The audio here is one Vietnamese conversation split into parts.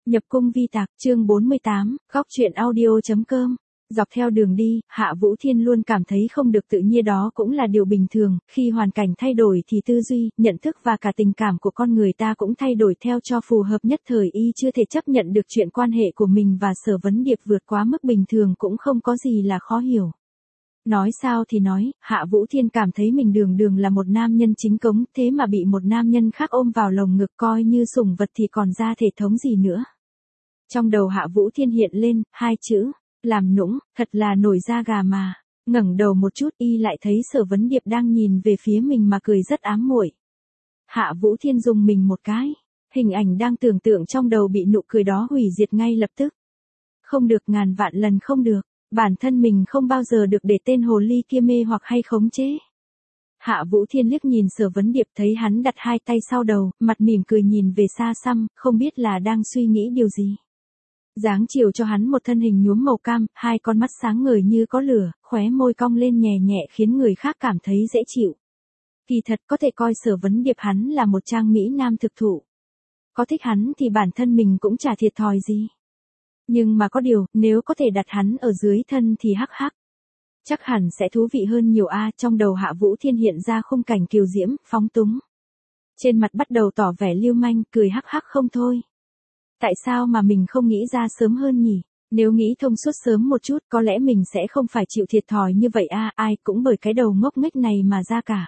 Nhập cung vi tạc, chương 48, góc truyện audio.com. Dọc theo đường đi, Hạ Vũ Thiên luôn cảm thấy không được tự nhiên, đó cũng là điều bình thường, khi hoàn cảnh thay đổi thì tư duy, nhận thức và cả tình cảm của con người ta cũng thay đổi theo cho phù hợp nhất thời. Y chưa thể chấp nhận được chuyện quan hệ của mình và Sở Vấn Điệp vượt quá mức bình thường cũng không có gì là khó hiểu. Nói sao thì nói, Hạ Vũ Thiên cảm thấy mình đường đường là một nam nhân chính cống, thế mà bị một nam nhân khác ôm vào lồng ngực coi như sủng vật thì còn ra thể thống gì nữa. Trong đầu Hạ Vũ Thiên hiện lên hai chữ, làm nũng, thật là nổi da gà mà. Ngẩng đầu một chút, y lại thấy Sở Vấn Điệp đang nhìn về phía mình mà cười rất ám muội. Hạ Vũ Thiên rùng mình một cái, hình ảnh đang tưởng tượng trong đầu bị nụ cười đó hủy diệt ngay lập tức. Không được, ngàn vạn lần không được, bản thân mình không bao giờ được để tên hồ ly kia mê hoặc hay khống chế. Hạ Vũ Thiên liếc nhìn Sở Vấn Điệp, thấy hắn đặt hai tay sau đầu, mặt mỉm cười nhìn về xa xăm, không biết là đang suy nghĩ điều gì. Dáng chiều cho hắn một thân hình nhuốm màu cam, hai con mắt sáng ngời như có lửa, khóe môi cong lên nhẹ nhẹ khiến người khác cảm thấy dễ chịu. Kỳ thật có thể coi Sở Vấn Điệp hắn là một trang mỹ nam thực thụ. Có thích hắn thì bản thân mình cũng chả thiệt thòi gì. Nhưng mà có điều, nếu có thể đặt hắn ở dưới thân thì hắc hắc. Chắc hẳn sẽ thú vị hơn nhiều a. Trong đầu Hạ Vũ Thiên hiện ra khung cảnh kiều diễm, phóng túng. Trên mặt bắt đầu tỏ vẻ lưu manh, cười hắc hắc không thôi. Tại sao mà mình không nghĩ ra sớm hơn nhỉ? Nếu nghĩ thông suốt sớm một chút có lẽ mình sẽ không phải chịu thiệt thòi như vậy a. Ai cũng bởi cái đầu ngốc nghếch này mà ra cả.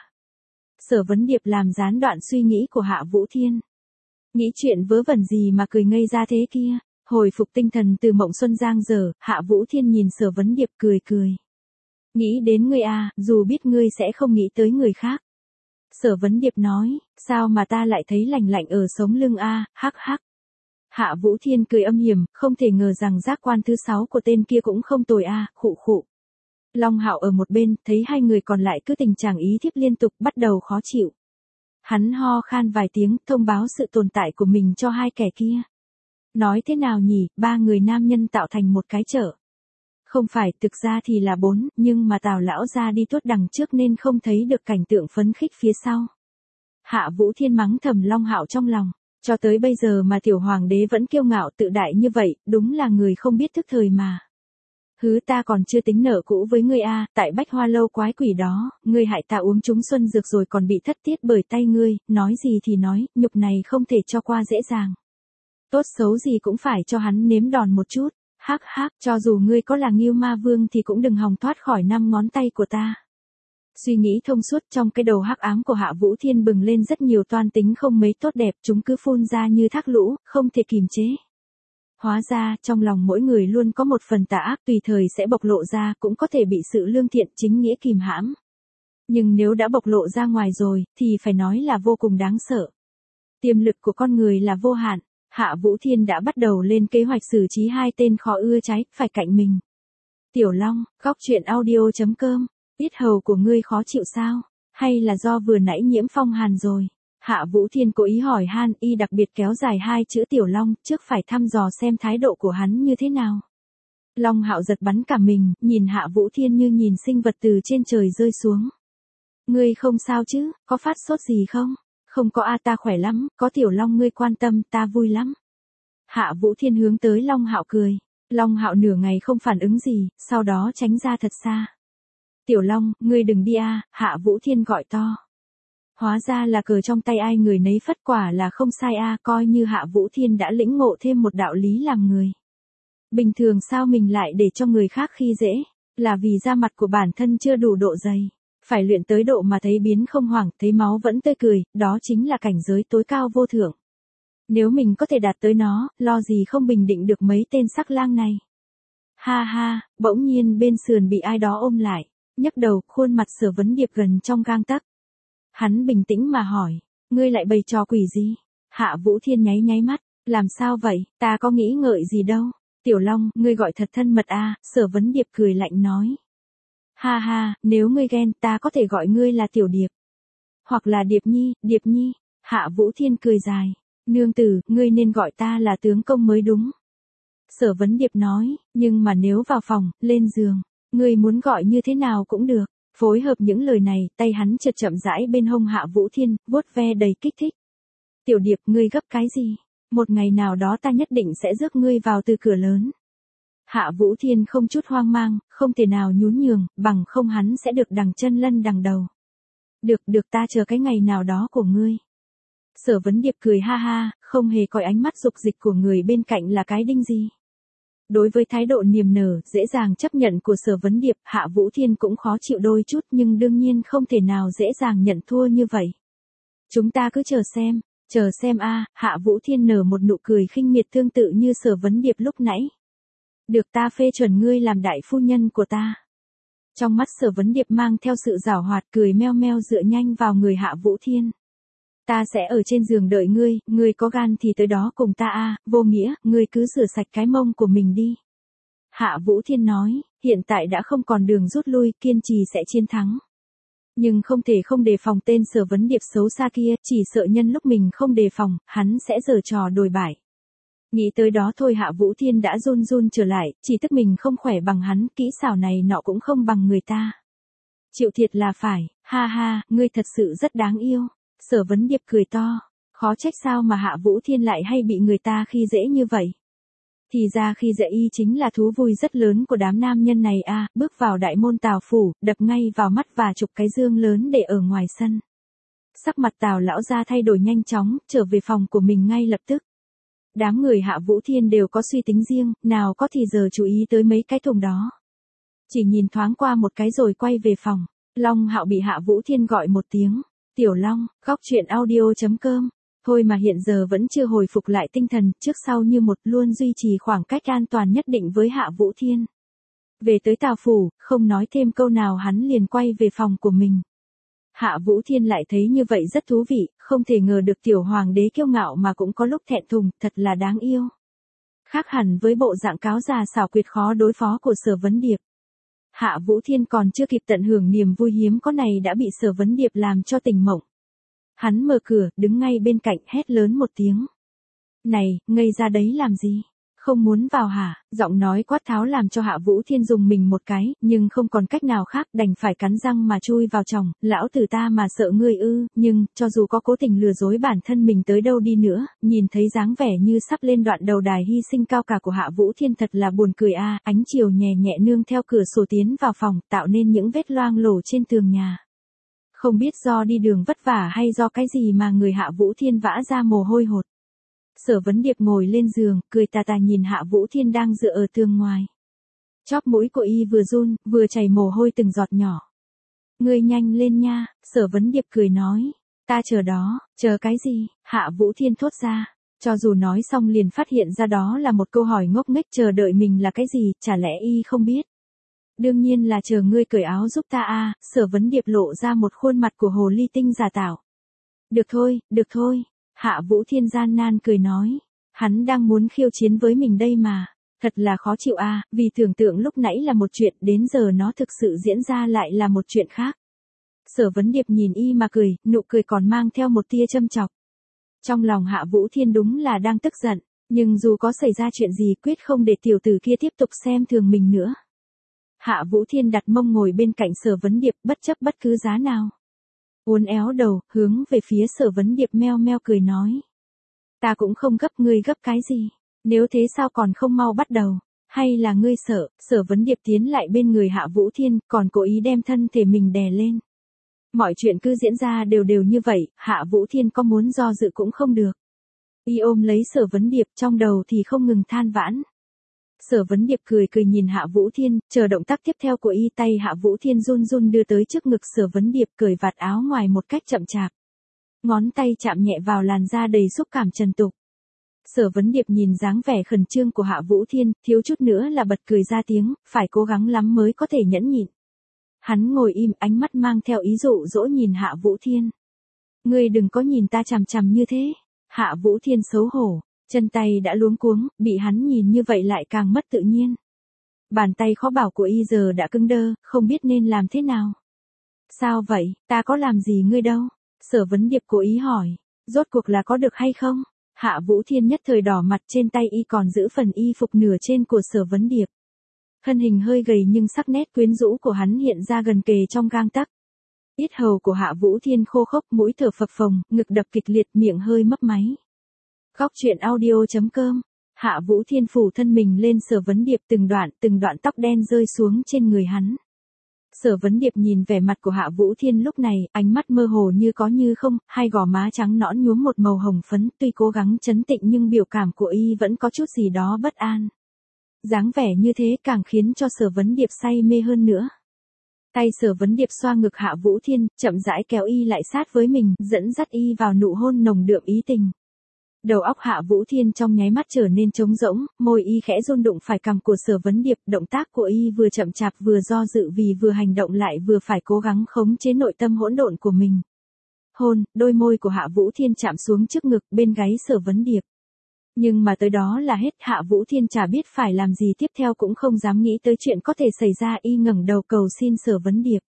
Sở Vấn Điệp làm gián đoạn suy nghĩ của Hạ Vũ Thiên. Nghĩ chuyện vớ vẩn gì mà cười ngây ra thế kia. Hồi phục tinh thần từ mộng xuân giang dở, Hạ Vũ Thiên nhìn Sở Vấn Điệp cười cười. Nghĩ đến ngươi à, dù biết ngươi sẽ không nghĩ tới người khác. Sở Vấn Điệp nói, sao mà ta lại thấy lạnh lạnh ở sống lưng a, hắc hắc. Hạ Vũ Thiên cười âm hiểm, không thể ngờ rằng giác quan thứ 6 của tên kia cũng không tồi a, khụ khụ. Long Hạo ở một bên, thấy hai người còn lại cứ tình trạng ý thiếp liên tục, bắt đầu khó chịu. Hắn ho khan vài tiếng, thông báo sự tồn tại của mình cho hai kẻ kia. Nói thế nào nhỉ, ba người nam nhân tạo thành một cái chợ. Không phải, thực ra thì là 4, nhưng mà Tào lão ra đi tuốt đằng trước nên không thấy được cảnh tượng phấn khích phía sau. Hạ Vũ Thiên mắng thầm Long Hạo trong lòng, cho tới bây giờ mà tiểu hoàng đế vẫn kiêu ngạo tự đại như vậy, đúng là người không biết thức thời mà. Hứ, ta còn chưa tính nợ cũ với ngươi a, tại Bách Hoa lâu quái quỷ đó, ngươi hại ta uống trúng xuân dược rồi còn bị thất tiết bởi tay ngươi, nói gì thì nói, nhục này không thể cho qua dễ dàng. Tốt xấu gì cũng phải cho hắn nếm đòn một chút. Hắc hắc, cho dù ngươi có là Ngưu Ma Vương thì cũng đừng hòng thoát khỏi 5 ngón tay của ta. Suy nghĩ thông suốt, trong cái đầu hắc ám của Hạ Vũ Thiên bừng lên rất nhiều toan tính không mấy tốt đẹp, chúng cứ phun ra như thác lũ, không thể kìm chế. Hóa ra, trong lòng mỗi người luôn có một phần tà ác tùy thời sẽ bộc lộ ra, cũng có thể bị sự lương thiện chính nghĩa kìm hãm. Nhưng nếu đã bộc lộ ra ngoài rồi, thì phải nói là vô cùng đáng sợ. Tiềm lực của con người là vô hạn. Hạ Vũ Thiên đã bắt đầu lên kế hoạch xử trí hai tên khó ưa trái phải cạnh mình. Tiểu Long, góc truyện audio.com, biết hầu của ngươi khó chịu sao? Hay là do vừa nãy nhiễm phong hàn rồi? Hạ Vũ Thiên cố ý hỏi han, y đặc biệt kéo dài hai chữ Tiểu Long, trước phải thăm dò xem thái độ của hắn như thế nào. Long Hạo giật bắn cả mình, nhìn Hạ Vũ Thiên như nhìn sinh vật từ trên trời rơi xuống. Ngươi không sao chứ, có phát sốt gì không? Không có a, ta khỏe lắm, có Tiểu Long ngươi quan tâm, ta vui lắm. Hạ Vũ Thiên hướng tới Long Hạo cười. Long Hạo nửa ngày không phản ứng gì, sau đó tránh ra thật xa. Tiểu Long, ngươi đừng đi a, Hạ Vũ Thiên gọi to. Hóa ra là cờ trong tay ai người nấy phất, quả là không sai a, coi như Hạ Vũ Thiên đã lĩnh ngộ thêm một đạo lý làm người. Bình thường sao mình lại để cho người khác khi dễ, là vì da mặt của bản thân chưa đủ độ dày. Phải luyện tới độ mà thấy biến không hoảng, thấy máu vẫn tươi cười, đó chính là cảnh giới tối cao vô thượng. Nếu mình có thể đạt tới nó, lo gì không bình định được mấy tên sắc lang này. Ha ha, bỗng nhiên bên sườn bị ai đó ôm lại, nhấc đầu, khuôn mặt Sở Vấn Điệp gần trong gang tấc. Hắn bình tĩnh mà hỏi, ngươi lại bày trò quỷ gì? Hạ Vũ Thiên nháy nháy mắt, làm sao vậy, ta có nghĩ ngợi gì đâu. Tiểu Long, ngươi gọi thật thân mật a, Sở Vấn Điệp cười lạnh nói. Ha ha, nếu ngươi ghen ta có thể gọi ngươi là Tiểu Điệp. Hoặc là Điệp Nhi. Hạ Vũ Thiên cười dài. Nương tử, ngươi nên gọi ta là tướng công mới đúng. Sở Vấn Điệp nói, nhưng mà nếu vào phòng, lên giường, ngươi muốn gọi như thế nào cũng được. Phối hợp những lời này, tay hắn chợt chậm rãi bên hông Hạ Vũ Thiên, vuốt ve đầy kích thích. Tiểu Điệp, ngươi gấp cái gì? Một ngày nào đó ta nhất định sẽ rước ngươi vào từ cửa lớn. Hạ Vũ Thiên không chút hoang mang, không thể nào nhún nhường, bằng không hắn sẽ được đằng chân lân đằng đầu. Được ta chờ cái ngày nào đó của ngươi. Sở Vấn Điệp cười ha ha, không hề coi ánh mắt dục dịch của người bên cạnh là cái đinh gì. Đối với thái độ niềm nở, dễ dàng chấp nhận của Sở Vấn Điệp, Hạ Vũ Thiên cũng khó chịu đôi chút nhưng đương nhiên không thể nào dễ dàng nhận thua như vậy. Chúng ta cứ chờ xem a. Hạ Vũ Thiên nở một nụ cười khinh miệt tương tự như Sở Vấn Điệp lúc nãy. Được ta phê chuẩn ngươi làm đại phu nhân của ta. Trong mắt Sở Vấn Điệp mang theo sự giảo hoạt cười meo meo dựa nhanh vào người Hạ Vũ Thiên. Ta sẽ ở trên giường đợi ngươi có gan thì tới đó cùng ta a. Vô nghĩa, ngươi cứ rửa sạch cái mông của mình đi. Hạ Vũ Thiên nói, hiện tại đã không còn đường rút lui, kiên trì sẽ chiến thắng. Nhưng không thể không đề phòng tên Sở Vấn Điệp xấu xa kia, chỉ sợ nhân lúc mình không đề phòng, hắn sẽ giở trò đồi bại. Nghĩ tới đó thôi Hạ Vũ Thiên đã run run trở lại, chỉ tức mình không khỏe bằng hắn, kỹ xảo này nọ cũng không bằng người ta. Chịu thiệt là phải, ha ha, ngươi thật sự rất đáng yêu. Sở Vấn Điệp cười to, khó trách sao mà Hạ Vũ Thiên lại hay bị người ta khi dễ như vậy. Thì ra khi dễ y chính là thú vui rất lớn của đám nam nhân này a. Bước vào đại môn Tào phủ, đập ngay vào mắt và chụp cái dương lớn để ở ngoài sân. Sắc mặt Tào lão gia thay đổi nhanh chóng, trở về phòng của mình ngay lập tức. Đám người Hạ Vũ Thiên đều có suy tính riêng, nào có thì giờ chú ý tới mấy cái thùng đó. Chỉ nhìn thoáng qua một cái rồi quay về phòng. Long Hạo bị Hạ Vũ Thiên gọi một tiếng. Tiểu Long, góc truyện audio.com. Thôi mà hiện giờ vẫn chưa hồi phục lại tinh thần, trước sau như một luôn duy trì khoảng cách an toàn nhất định với Hạ Vũ Thiên. Về tới Tào phủ, không nói thêm câu nào hắn liền quay về phòng của mình. Hạ Vũ Thiên lại thấy như vậy rất thú vị, không thể ngờ được tiểu hoàng đế kiêu ngạo mà cũng có lúc thẹn thùng, thật là đáng yêu. Khác hẳn với bộ dạng cáo già xảo quyệt khó đối phó của Sở Vấn Điệp. Hạ Vũ Thiên còn chưa kịp tận hưởng niềm vui hiếm có này đã bị Sở Vấn Điệp làm cho tỉnh mộng. Hắn mở cửa, đứng ngay bên cạnh hét lớn một tiếng. Này, ngây ra đấy làm gì? Không muốn vào hả? Giọng nói quát tháo làm cho Hạ Vũ Thiên dùng mình một cái, nhưng không còn cách nào khác đành phải cắn răng mà chui vào trong. Lão tử ta mà sợ ngươi ư, nhưng, cho dù có cố tình lừa dối bản thân mình tới đâu đi nữa, nhìn thấy dáng vẻ như sắp lên đoạn đầu đài hy sinh cao cả của Hạ Vũ Thiên thật là buồn cười a. Ánh chiều nhẹ nhẹ nương theo cửa sổ tiến vào phòng, tạo nên những vết loang lổ trên tường nhà. Không biết do đi đường vất vả hay do cái gì mà người Hạ Vũ Thiên vã ra mồ hôi hột. Sở Vấn Điệp ngồi lên giường, cười tà tà nhìn Hạ Vũ Thiên đang dựa ở tường ngoài. Chóp mũi của y vừa run, vừa chảy mồ hôi từng giọt nhỏ. Ngươi nhanh lên nha, Sở Vấn Điệp cười nói. Ta chờ đó, chờ cái gì? Hạ Vũ Thiên thốt ra. Cho dù nói xong liền phát hiện ra đó là một câu hỏi ngốc nghếch, chờ đợi mình là cái gì, chả lẽ y không biết. Đương nhiên là chờ ngươi cởi áo giúp ta a. Sở Vấn Điệp lộ ra một khuôn mặt của hồ ly tinh giả tạo. Được thôi. Hạ Vũ Thiên gian nan cười nói. Hắn đang muốn khiêu chiến với mình đây mà. Thật là khó chịu a, vì tưởng tượng lúc nãy là một chuyện, đến giờ nó thực sự diễn ra lại là một chuyện khác. Sở Vấn Điệp nhìn y mà cười, nụ cười còn mang theo một tia châm chọc. Trong lòng Hạ Vũ Thiên đúng là đang tức giận, nhưng dù có xảy ra chuyện gì quyết không để tiểu tử kia tiếp tục xem thường mình nữa. Hạ Vũ Thiên đặt mông ngồi bên cạnh Sở Vấn Điệp bất chấp bất cứ giá nào. Uốn éo đầu, hướng về phía Sở Vấn Điệp meo meo cười nói. Ta cũng không gấp, ngươi gấp cái gì? Nếu thế sao còn không mau bắt đầu? Hay là ngươi sợ? Sở Vấn Điệp tiến lại bên người Hạ Vũ Thiên, còn cố ý đem thân thể mình đè lên. Mọi chuyện cứ diễn ra đều như vậy, Hạ Vũ Thiên có muốn do dự cũng không được. Y ôm lấy Sở Vấn Điệp, trong đầu thì không ngừng than vãn. Sở Vấn Điệp cười nhìn Hạ Vũ Thiên, chờ động tác tiếp theo của y. Tay Hạ Vũ Thiên run run đưa tới trước ngực Sở Vấn Điệp, cởi vạt áo ngoài một cách chậm chạp. Ngón tay chạm nhẹ vào làn da đầy xúc cảm trần tục. Sở Vấn Điệp nhìn dáng vẻ khẩn trương của Hạ Vũ Thiên, thiếu chút nữa là bật cười ra tiếng, phải cố gắng lắm mới có thể nhẫn nhịn. Hắn ngồi im, ánh mắt mang theo ý dụ dỗ nhìn Hạ Vũ Thiên. Ngươi đừng có nhìn ta chằm chằm như thế. Hạ Vũ Thiên xấu hổ. Chân tay đã luống cuống, bị hắn nhìn như vậy lại càng mất tự nhiên. Bàn tay khó bảo của y giờ đã cứng đơ, không biết nên làm thế nào. Sao vậy, ta có làm gì ngươi đâu? Sở Vấn Điệp cố ý hỏi, rốt cuộc là có được hay không? Hạ Vũ Thiên nhất thời đỏ mặt, trên tay y còn giữ phần y phục nửa trên của Sở Vấn Điệp. Thân hình hơi gầy nhưng sắc nét quyến rũ của hắn hiện ra gần kề trong gang tấc. Yết hầu của Hạ Vũ Thiên khô khốc, mũi thở phập phồng, ngực đập kịch liệt, miệng hơi mấp máy. Góc truyện audio.com. Hạ Vũ Thiên phủ thân mình lên Sở Vấn Điệp, từng đoạn tóc đen rơi xuống trên người hắn. Sở Vấn Điệp nhìn vẻ mặt của Hạ Vũ Thiên lúc này, ánh mắt mơ hồ như có như không, hai gò má trắng nõn nhuốm một màu hồng phấn, tuy cố gắng trấn tĩnh nhưng biểu cảm của y vẫn có chút gì đó bất an. Dáng vẻ như thế càng khiến cho Sở Vấn Điệp say mê hơn nữa. Tay Sở Vấn Điệp xoa ngực Hạ Vũ Thiên, chậm rãi kéo y lại sát với mình, dẫn dắt y vào nụ hôn nồng đượm ý tình. Đầu óc Hạ Vũ Thiên trong nháy mắt trở nên trống rỗng, môi y khẽ run đụng phải cằm của Sở Vấn Điệp, động tác của y vừa chậm chạp vừa do dự vì vừa hành động lại vừa phải cố gắng khống chế nội tâm hỗn độn của mình. Hôn, đôi môi của Hạ Vũ Thiên chạm xuống trước ngực bên gáy Sở Vấn Điệp. Nhưng mà tới đó là hết, Hạ Vũ Thiên chả biết phải làm gì tiếp theo cũng không dám nghĩ tới chuyện có thể xảy ra, y ngẩng đầu cầu xin Sở Vấn Điệp.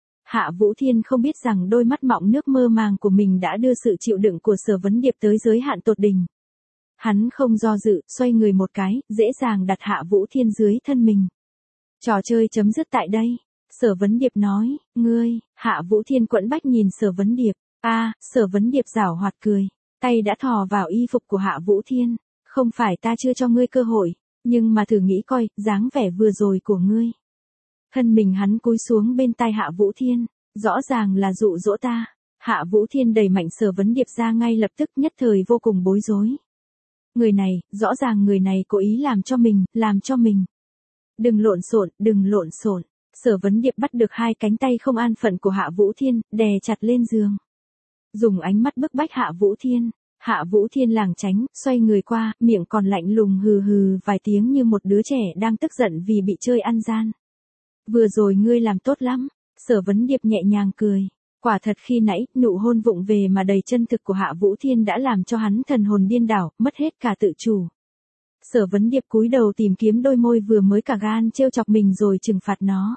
Hạ Vũ Thiên không biết rằng đôi mắt mọng nước mơ màng của mình đã đưa sự chịu đựng của Sở Vấn Điệp tới giới hạn tột đỉnh. Hắn không do dự, xoay người một cái, dễ dàng đặt Hạ Vũ Thiên dưới thân mình. Trò chơi chấm dứt tại đây. Sở Vấn Điệp nói, ngươi, Hạ Vũ Thiên quẫn bách nhìn Sở Vấn Điệp. Sở Vấn Điệp giảo hoạt cười. Tay đã thò vào y phục của Hạ Vũ Thiên. Không phải ta chưa cho ngươi cơ hội, nhưng mà thử nghĩ coi, dáng vẻ vừa rồi của ngươi. Thân mình hắn cúi xuống bên tai Hạ Vũ Thiên, rõ ràng là dụ dỗ ta. Hạ Vũ Thiên đẩy mạnh Sở Vấn Điệp ra ngay lập tức, nhất thời vô cùng bối rối. Người này, rõ ràng người này cố ý làm cho mình. Đừng lộn xộn. Sở Vấn Điệp bắt được hai cánh tay không an phận của Hạ Vũ Thiên, đè chặt lên giường. Dùng ánh mắt bức bách Hạ Vũ Thiên. Hạ Vũ Thiên lảng tránh, xoay người qua, miệng còn lạnh lùng hừ vài tiếng như một đứa trẻ đang tức giận vì bị chơi ăn gian. Vừa rồi ngươi làm tốt lắm. Sở Vấn Điệp nhẹ nhàng cười. Quả thật khi nãy, nụ hôn vụng về mà đầy chân thực của Hạ Vũ Thiên đã làm cho hắn thần hồn điên đảo, mất hết cả tự chủ. Sở Vấn Điệp cúi đầu tìm kiếm đôi môi vừa mới cả gan trêu chọc mình rồi trừng phạt nó.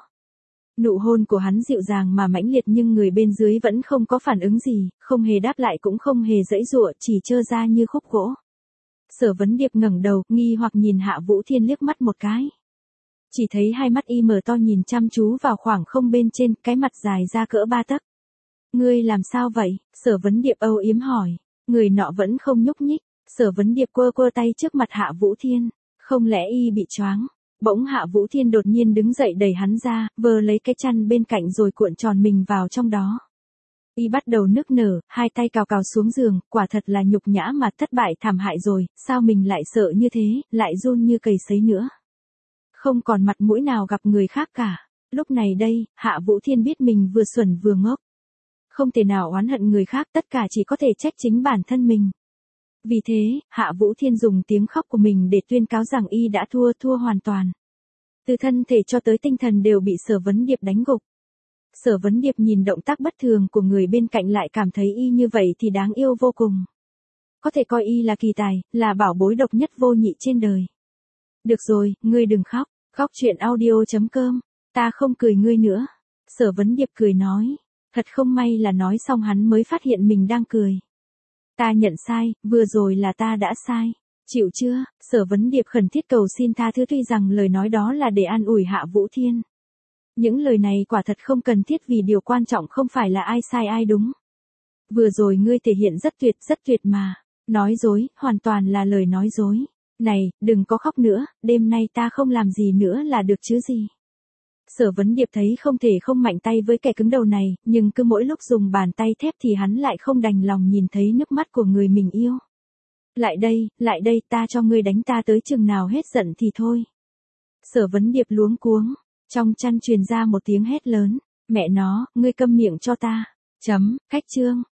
Nụ hôn của hắn dịu dàng mà mãnh liệt nhưng người bên dưới vẫn không có phản ứng gì, không hề đáp lại cũng không hề giãy giụa, chỉ trơ ra như khúc gỗ. Sở Vấn Điệp ngẩng đầu, nghi hoặc nhìn Hạ Vũ Thiên liếc mắt một cái. Chỉ thấy hai mắt y mở to nhìn chăm chú vào khoảng không bên trên, cái mặt dài ra cỡ 3 tấc. Ngươi làm sao vậy? Sở Vấn Điệp âu yếm hỏi. Người nọ vẫn không nhúc nhích. Sở Vấn Điệp quơ tay trước mặt Hạ Vũ Thiên. Không lẽ y bị choáng? Bỗng Hạ Vũ Thiên đột nhiên đứng dậy đẩy hắn ra, vơ lấy cái chăn bên cạnh rồi cuộn tròn mình vào trong đó. Y bắt đầu nức nở, hai tay cào cào xuống giường, quả thật là nhục nhã mà thất bại thảm hại rồi, sao mình lại sợ như thế, lại run như cầy sấy nữa. Không còn mặt mũi nào gặp người khác cả. Lúc này đây, Hạ Vũ Thiên biết mình vừa xuẩn vừa ngốc. Không thể nào oán hận người khác, tất cả chỉ có thể trách chính bản thân mình. Vì thế, Hạ Vũ Thiên dùng tiếng khóc của mình để tuyên cáo rằng y đã thua hoàn toàn. Từ thân thể cho tới tinh thần đều bị Sở Vấn Điệp đánh gục. Sở Vấn Điệp nhìn động tác bất thường của người bên cạnh lại cảm thấy y như vậy thì đáng yêu vô cùng. Có thể coi y là kỳ tài, là bảo bối độc nhất vô nhị trên đời. Được rồi, ngươi đừng khóc. Góc truyện audio.com. Ta không cười ngươi nữa. Sở Vấn Điệp cười nói. Thật không may là nói xong hắn mới phát hiện mình đang cười. Ta nhận sai, vừa rồi là ta đã sai. Chịu chưa? Sở Vấn Điệp khẩn thiết cầu xin tha thứ, tuy rằng lời nói đó là để an ủi Hạ Vũ Thiên. Những lời này quả thật không cần thiết vì điều quan trọng không phải là ai sai ai đúng. Vừa rồi ngươi thể hiện rất tuyệt mà. Nói dối, hoàn toàn là lời nói dối. Này, đừng có khóc nữa, đêm nay ta không làm gì nữa là được chứ gì. Sở Vấn Điệp thấy không thể không mạnh tay với kẻ cứng đầu này, nhưng cứ mỗi lúc dùng bàn tay thép thì hắn lại không đành lòng nhìn thấy nước mắt của người mình yêu. Lại đây, ta cho ngươi đánh ta tới chừng nào hết giận thì thôi. Sở Vấn Điệp luống cuống, trong chăn truyền ra một tiếng hét lớn. Mẹ nó, ngươi câm miệng cho ta. Khách chương.